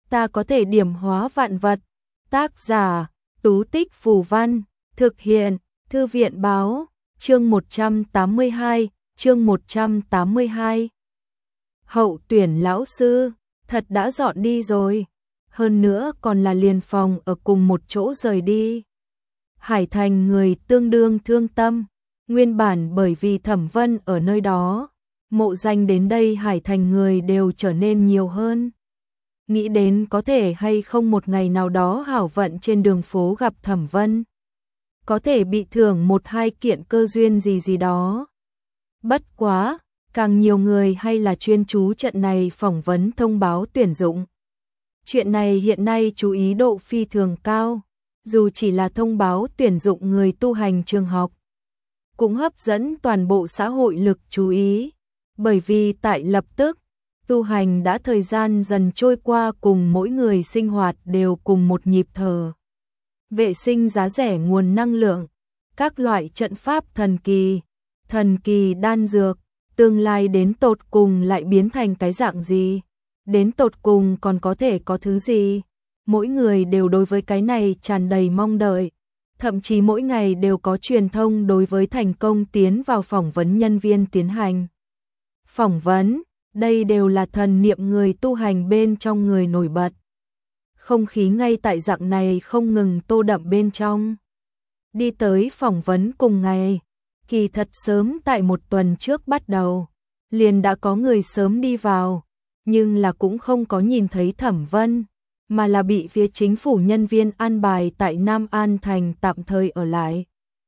ta có thể điểm hóa vạn vật. Tác giả, Tú Tích Phù Văn, thực hiện, Thư viện Báo, chương 182, chương 182. Hậu tuyển lão sư, thật đã dọn đi rồi, hơn nữa còn là liền phòng ở cùng một chỗ rời đi. Hải Thành người tương đương thương tâm, nguyên bản bởi vì Thẩm Vân ở nơi đó, mộ danh đến đây Hải Thành người đều trở nên nhiều hơn. Nghĩ đến có thể hay không một ngày nào đó hảo vận trên đường phố gặp Thẩm Vân, có thể bị thưởng một hai kiện cơ duyên gì đó. Bất quá, càng nhiều người hay là chuyên chú trận này phỏng vấn thông báo tuyển dụng. Chuyện này hiện nay chú ý độ phi thường cao, dù chỉ là thông báo tuyển dụng người tu hành trường học, cũng hấp dẫn toàn bộ xã hội lực chú ý, bởi vì tại lập tức, tu hành đã thời gian dần trôi qua cùng mỗi người sinh hoạt đều cùng một nhịp thở. Vệ sinh giá rẻ nguồn năng lượng, các loại trận pháp thần kỳ đan dược, tương lai đến tột cùng lại biến thành cái dạng gì, đến tột cùng còn có thể có thứ gì. Mỗi người đều đối với cái này tràn đầy mong đợi, thậm chí mỗi ngày đều có truyền thông đối với thành công tiến vào phỏng vấn nhân viên tiến hành. Phỏng vấn, đây đều là thần niệm người tu hành bên trong người nổi bật. Không khí ngay tại dạng này không ngừng tô đậm bên trong. Đi tới phỏng vấn cùng ngày, kỳ thật sớm tại một tuần trước bắt đầu, liền đã có người sớm đi vào, nhưng là cũng không có nhìn thấy Thẩm Vân, mà là bị phía chính phủ nhân viên an bài tại Nam An Thành tạm thời ở lại.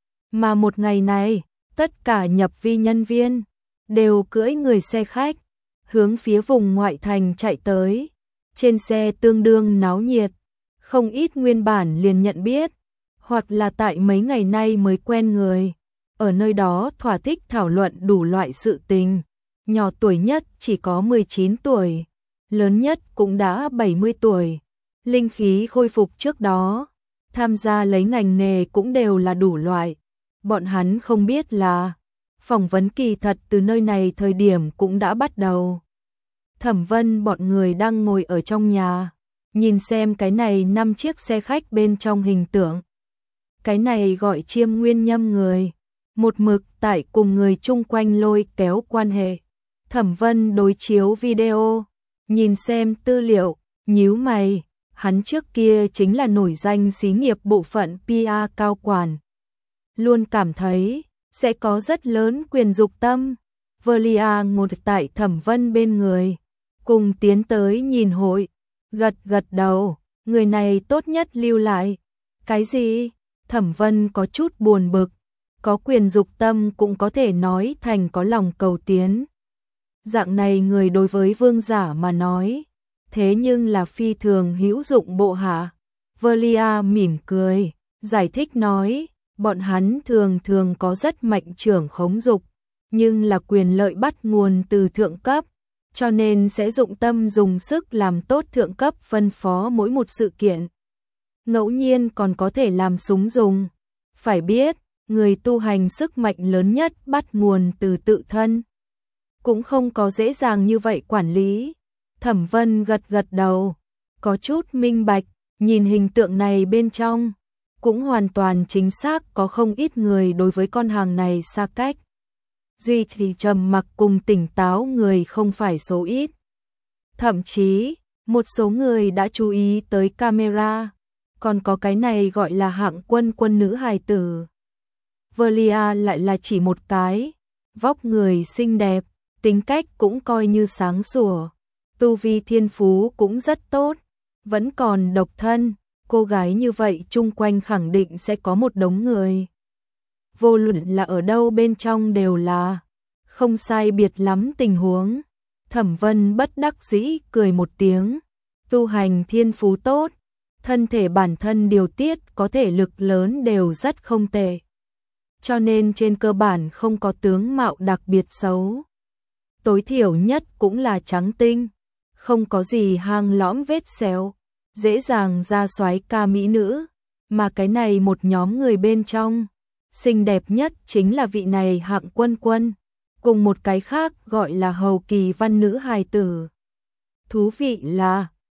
Mà một ngày này, tất cả nhập vi nhân viên đều cưỡi người xe khách, hướng phía vùng ngoại thành chạy tới. Trên xe tương đương náo nhiệt, không ít nguyên bản liền nhận biết, hoặc là tại mấy ngày nay mới quen người, ở nơi đó thỏa thích thảo luận đủ loại sự tình. Nhỏ tuổi nhất chỉ có 19 tuổi, lớn nhất cũng đã 70 tuổi. Linh khí khôi phục trước đó, tham gia lấy ngành nghề cũng đều là đủ loại. Bọn hắn không biết là phỏng vấn kỳ thật từ nơi này thời điểm cũng đã bắt đầu. Thẩm Vân bọn người đang ngồi ở trong nhà, nhìn xem cái này 5 chiếc xe khách bên trong hình tượng. Cái này gọi Chiêm Nguyên Nhâm người, một mực tại cùng người chung quanh lôi kéo quan hệ. Thẩm Vân đối chiếu video, nhìn xem tư liệu, nhíu mày, hắn trước kia chính là nổi danh xí nghiệp bộ phận PR cao quản. Luôn cảm thấy sẽ có rất lớn quyền dục tâm. Velia ngồi tại Thẩm Vân bên người, cùng tiến tới nhìn hội, gật đầu, người này tốt nhất lưu lại. Cái gì? Thẩm Vân có chút buồn bực, có quyền dục tâm cũng có thể nói thành có lòng cầu tiến. Dạng này người đối với vương giả mà nói, thế nhưng là phi thường hữu dụng bộ hạ. Velia mỉm cười, giải thích nói, bọn hắn thường có rất mạnh trưởng khống dục, nhưng là quyền lợi bắt nguồn từ thượng cấp, cho nên sẽ dụng tâm dùng sức làm tốt thượng cấp phân phó mỗi một sự kiện. Ngẫu nhiên còn có thể làm súng dùng. Phải biết, người tu hành sức mạnh lớn nhất bắt nguồn từ tự thân, cũng không có dễ dàng như vậy quản lý. Thẩm Vân gật đầu, có chút minh bạch, nhìn hình tượng này bên trong, cũng hoàn toàn chính xác có không ít người đối với con hàng này xa cách. Duy thì trầm mặc cùng tỉnh táo người không phải số ít. Thậm chí, một số người đã chú ý tới camera, còn có cái này gọi là hạng quân nữ hài tử. Velia lại là chỉ một cái, vóc người xinh đẹp, tính cách cũng coi như sáng sủa, tu vi thiên phú cũng rất tốt, vẫn còn độc thân, cô gái như vậy chung quanh khẳng định sẽ có một đống người. Vô luận là ở đâu bên trong đều là không sai biệt lắm tình huống. Thẩm Vân bất đắc dĩ cười một tiếng, tu hành thiên phú tốt, thân thể bản thân điều tiết có thể lực lớn đều rất không tệ, cho nên trên cơ bản không có tướng mạo đặc biệt xấu. Tối thiểu nhất cũng là trắng tinh, không có gì hang lõm vết sẹo, dễ dàng ra soái ca mỹ nữ. Mà cái này một nhóm người bên trong, xinh đẹp nhất chính là vị này hạng quân, cùng một cái khác gọi là hầu kỳ văn nữ hài tử. Thú vị là,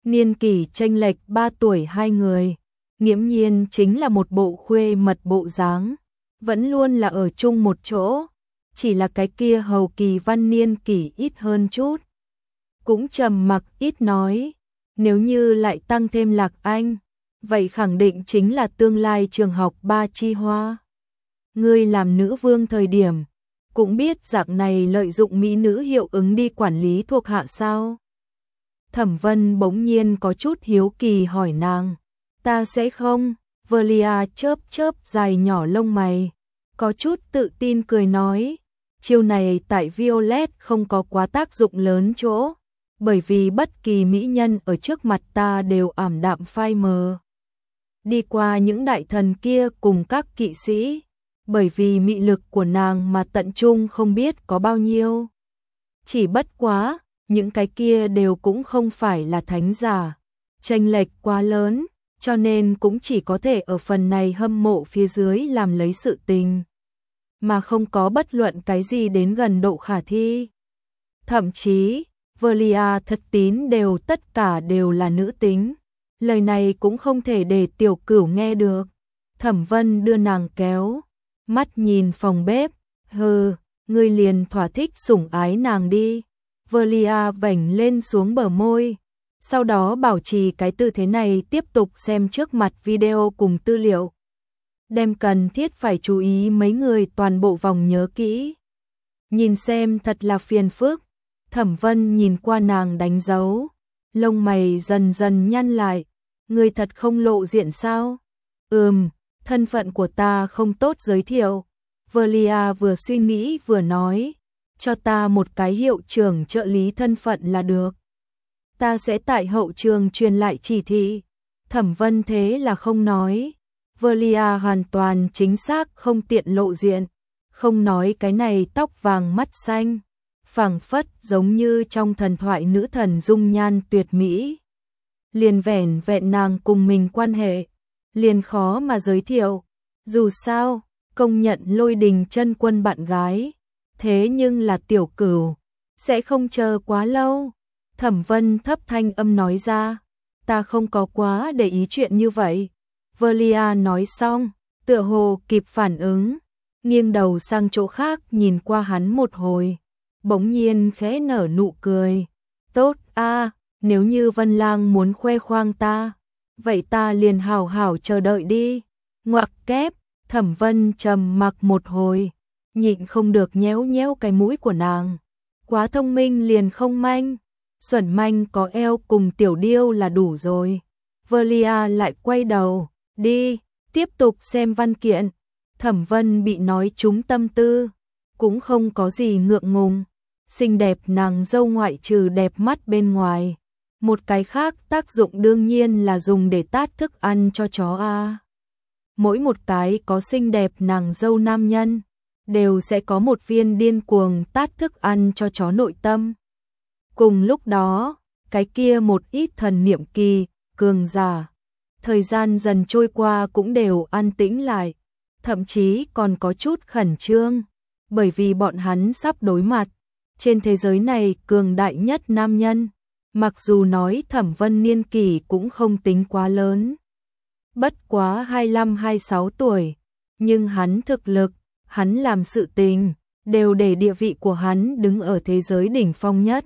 niên kỷ chênh lệch 3 tuổi hai người, nghiễm nhiên chính là một bộ khuê mật bộ dáng, vẫn luôn là ở chung một chỗ, chỉ là cái kia Hầu Kỳ Văn niên kỷ ít hơn chút. Cũng trầm mặc ít nói, nếu như lại tăng thêm Lạc Anh, vậy khẳng định chính là tương lai trường học Ba Chi Hoa. Ngươi làm nữ vương thời điểm, cũng biết dạng này lợi dụng mỹ nữ hiệu ứng đi quản lý thuộc hạ sao? Thẩm Vân bỗng nhiên có chút hiếu kỳ hỏi nàng, ta sẽ không. Velia chớp chớp dài nhỏ lông mày, có chút tự tin cười nói, chiêu này tại Violet không có quá tác dụng lớn chỗ, bởi vì bất kỳ mỹ nhân ở trước mặt ta đều ảm đạm phai mờ. Đi qua những đại thần kia cùng các kỵ sĩ, bởi vì mị lực của nàng mà tận trung không biết có bao nhiêu. Chỉ bất quá, những cái kia đều cũng không phải là thánh giả, chênh lệch quá lớn, cho nên cũng chỉ có thể ở phần này hâm mộ phía dưới làm lấy sự tình, mà không có bất luận cái gì đến gần độ khả thi. Thậm chí, Velia thật tín đều tất cả đều là nữ tính. Lời này cũng không thể để Tiểu Cửu nghe được. Thẩm Vân đưa nàng kéo, mắt nhìn phòng bếp, hừ, ngươi liền thỏa thích sủng ái nàng đi. Velia vểnh lên xuống bờ môi, sau đó bảo trì cái tư thế này tiếp tục xem trước mặt video cùng tư liệu. Đem cần thiết phải chú ý mấy người toàn bộ vòng nhớ kỹ. Nhìn xem thật là phiền phức. Thẩm Vân nhìn qua nàng đánh dấu, lông mày dần dần nhăn lại. Ngươi thật không lộ diện sao? Thân phận của ta không tốt giới thiệu. Velia vừa suy nghĩ vừa nói, cho ta một cái hiệu trưởng trợ lý thân phận là được. Ta sẽ tại hậu trường truyền lại chỉ thị. Thẩm Vân thế là không nói. Velia hoàn toàn chính xác không tiện lộ diện, không nói cái này tóc vàng mắt xanh, phảng phất giống như trong thần thoại nữ thần dung nhan tuyệt mỹ. Liền vẻn vẹn nàng cùng mình quan hệ, liền khó mà giới thiệu. Dù sao, công nhận Lôi Đình chân quân bạn gái, thế nhưng là Tiểu Cửu, sẽ không chờ quá lâu. Thẩm Vân thấp thanh âm nói ra, ta không có quá để ý chuyện như vậy. Velia nói xong, tựa hồ kịp phản ứng, nghiêng đầu sang chỗ khác nhìn qua hắn một hồi, bỗng nhiên khẽ nở nụ cười. Tốt a, nếu như Vân Lang muốn khoe khoang ta, vậy ta liền hảo hảo chờ đợi đi. Ngoặc kép, Thẩm Vân trầm mặc một hồi, nhịn không được nhéo nhéo cái mũi của nàng. Quá thông minh liền không manh, xuẩn manh có eo cùng tiểu điêu là đủ rồi. Velia lại quay đầu, đi, tiếp tục xem văn kiện. Thẩm Vân bị nói trúng tâm tư, cũng không có gì ngượng ngùng. Xinh đẹp nàng dâu ngoại trừ đẹp mắt bên ngoài, một cái khác tác dụng đương nhiên là dùng để tát thức ăn cho chó a. Mỗi một cái có xinh đẹp nàng dâu nam nhân, đều sẽ có một viên điên cuồng tát thức ăn cho chó nội tâm. Cùng lúc đó, cái kia một ít thần niệm kỳ, cường giả, thời gian dần trôi qua cũng đều an tĩnh lại, thậm chí còn có chút khẩn trương, bởi vì bọn hắn sắp đối mặt trên thế giới này cường đại nhất nam nhân. Mặc dù nói Thẩm Vân niên kỷ cũng không tính quá lớn, bất quá 25-26 tuổi, nhưng hắn thực lực, hắn làm sự tình, đều để địa vị của hắn đứng ở thế giới đỉnh phong nhất.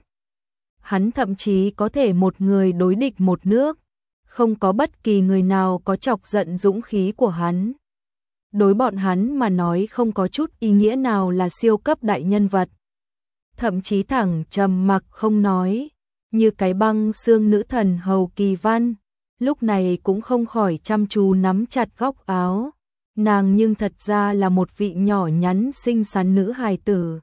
Hắn thậm chí có thể một người đối địch một nước, không có bất kỳ người nào có chọc giận dũng khí của hắn. Đối bọn hắn mà nói không có chút ý nghĩa nào là siêu cấp đại nhân vật. Thậm chí thẳng trầm mặc không nói, như cái băng xương nữ thần Hầu Kỳ Văn, lúc này cũng không khỏi chăm chú nắm chặt góc áo. Nàng nhưng thật ra là một vị nhỏ nhắn xinh xắn nữ hài tử.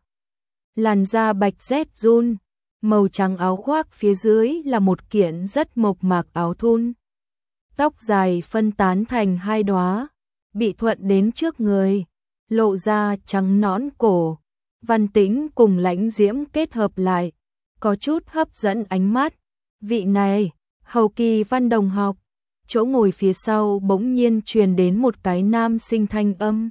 Làn da bạch rét run, màu trắng áo khoác phía dưới là một kiện rất mộc mạc áo thun. Tóc dài phân tán thành hai đóa, bị thuận đến trước người, lộ ra trắng nõn cổ. Văn tĩnh cùng lãnh diễm kết hợp lại, có chút hấp dẫn ánh mắt. Vị này, Hầu Kỳ Văn đồng học. Chỗ ngồi phía sau bỗng nhiên truyền đến một cái nam sinh thanh âm.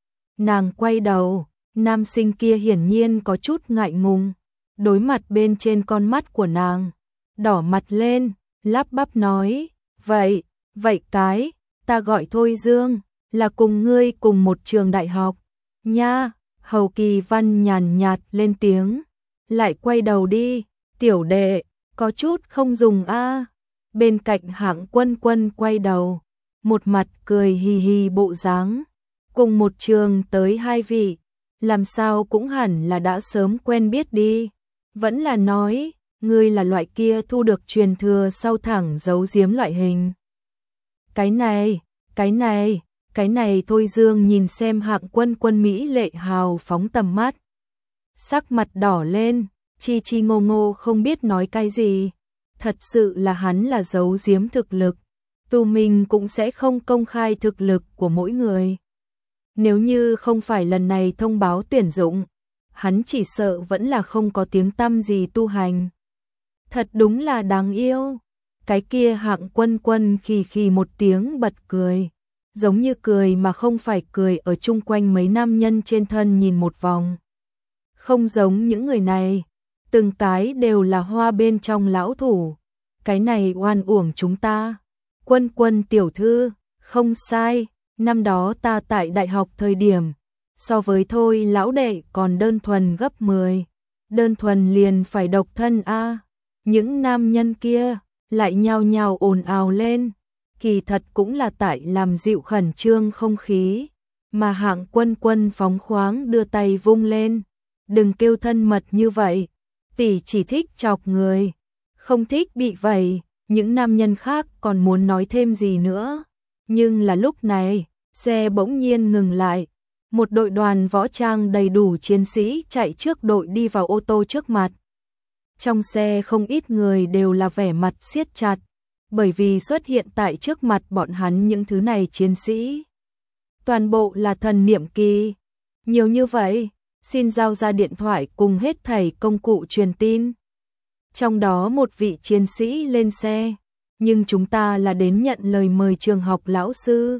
Nàng quay đầu, nam sinh kia hiển nhiên có chút ngại ngùng, đối mặt bên trên con mắt của nàng, đỏ mặt lên, lắp bắp nói, vậy ta gọi Thôi Dương, là cùng ngươi cùng một trường đại học, nha. Hầu Kỳ Văn nhàn nhạt lên tiếng, lại quay đầu đi, tiểu đệ, có chút không dùng a. Bên cạnh Hạng Quân Quân quay đầu, một mặt cười hì hì bộ dáng, cùng một trường tới hai vị, làm sao cũng hẳn là đã sớm quen biết đi, vẫn là nói, ngươi là loại kia thu được truyền thừa sau thẳng giấu giếm loại hình. Cái này Thôi Dương nhìn xem Hạng Quân Quân mỹ lệ hào phóng tầm mắt. Sắc mặt đỏ lên, chi ngô ngô không biết nói cái gì. Thật sự là hắn là giấu giếm thực lực. Tu mình cũng sẽ không công khai thực lực của mỗi người. Nếu như không phải lần này thông báo tuyển dụng, hắn chỉ sợ vẫn là không có tiếng tăm gì tu hành. Thật đúng là đáng yêu. Cái kia Hạng Quân Quân khì một tiếng bật cười. Giống như cười mà không phải cười ở chung quanh mấy nam nhân trên thân nhìn một vòng. Không giống những người này, từng cái đều là hoa bên trong lão thủ. Cái này oan uổng chúng ta. Quân Quân tiểu thư, không sai, năm đó ta tại đại học thời điểm, so với Thôi lão đệ còn đơn thuần gấp 10. Đơn thuần liền phải độc thân a. Những nam nhân kia lại nhao nhao ồn ào lên. Kỳ thật cũng là tại làm dịu khẩn trương không khí, mà Hạng Quân Quân phóng khoáng đưa tay vung lên, đừng kêu thân mật như vậy, tỷ chỉ thích chọc người, không thích bị vầy. Những nam nhân khác còn muốn nói thêm gì nữa, nhưng là lúc này, xe bỗng nhiên ngừng lại, một đội đoàn võ trang đầy đủ chiến sĩ chạy trước đội đi vào ô tô trước mặt. Trong xe không ít người đều là vẻ mặt siết chặt, bởi vì xuất hiện tại trước mặt bọn hắn những thứ này chiến sĩ. Toàn bộ là thần niệm kỳ. Nhiều như vậy, xin giao ra điện thoại cùng hết thảy công cụ truyền tin. Trong đó một vị chiến sĩ lên xe, nhưng chúng ta là đến nhận lời mời trường học lão sư.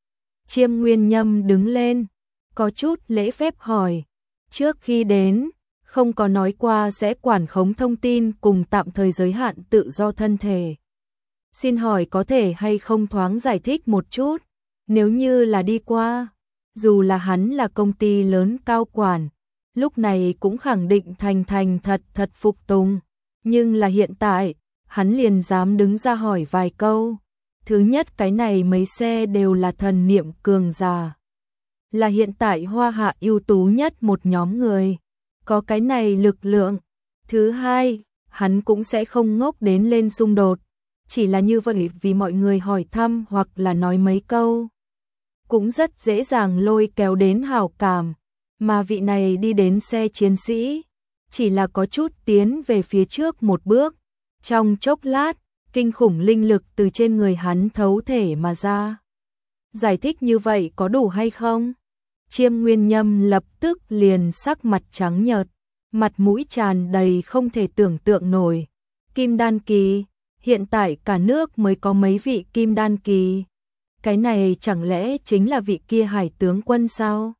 Chiêm Nguyên Nhâm đứng lên, có chút lễ phép hỏi, trước khi đến, không có nói qua sẽ quản khống thông tin cùng tạm thời giới hạn tự do thân thể. Xin hỏi có thể hay không thoáng giải thích một chút, nếu như là đi qua, dù là hắn là công ty lớn cao quản, lúc này cũng khẳng định thành thật phục tùng, nhưng là hiện tại, hắn liền dám đứng ra hỏi vài câu. Thứ nhất, cái này mấy xe đều là thần niệm cường giả, là hiện tại Hoa Hạ ưu tú nhất một nhóm người, có cái này lực lượng. Thứ hai, hắn cũng sẽ không ngốc đến lên xung đột, chỉ là như vậy vì mọi người hỏi thăm hoặc là nói mấy câu, cũng rất dễ dàng lôi kéo đến hảo cảm, mà vị này đi đến xe chiến sĩ, chỉ là có chút tiến về phía trước một bước, trong chốc lát, kinh khủng linh lực từ trên người hắn thấu thể mà ra. Giải thích như vậy có đủ hay không? Chiêm Nguyên Nhâm lập tức liền sắc mặt trắng nhợt, mặt mũi tràn đầy không thể tưởng tượng nổi. Kim đan kỳ, hiện tại cả nước mới có mấy vị kim đan kỳ. Cái này chẳng lẽ chính là vị kia Hải tướng quân sao?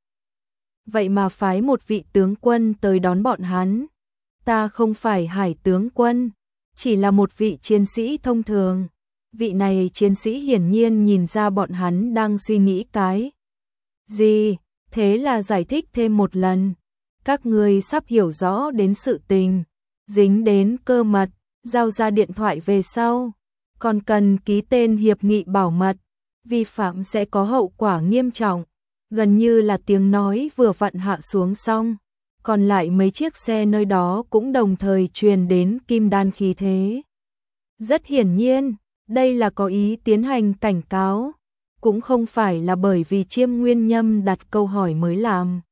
Vậy mà phái một vị tướng quân tới đón bọn hắn. Ta không phải Hải tướng quân, chỉ là một vị chiến sĩ thông thường. Vị này chiến sĩ hiển nhiên nhìn ra bọn hắn đang suy nghĩ cái gì, thế là giải thích thêm một lần. Các người sắp hiểu rõ đến sự tình, dính đến cơ mật, giao ra điện thoại về sau, còn cần ký tên hiệp nghị bảo mật, vi phạm sẽ có hậu quả nghiêm trọng. Gần như là tiếng nói vừa vặn hạ xuống xong, còn lại mấy chiếc xe nơi đó cũng đồng thời truyền đến kim đan khí thế. Rất hiển nhiên, đây là có ý tiến hành cảnh cáo, cũng không phải là bởi vì Chiêm Nguyên Nhâm đặt câu hỏi mới làm.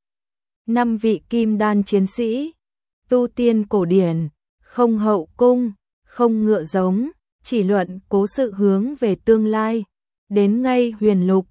5 vị kim đan chiến sĩ, tu tiên cổ điển, không hậu cung, không ngựa giống, chỉ luận cố sự hướng về tương lai, đến ngay huyền lục,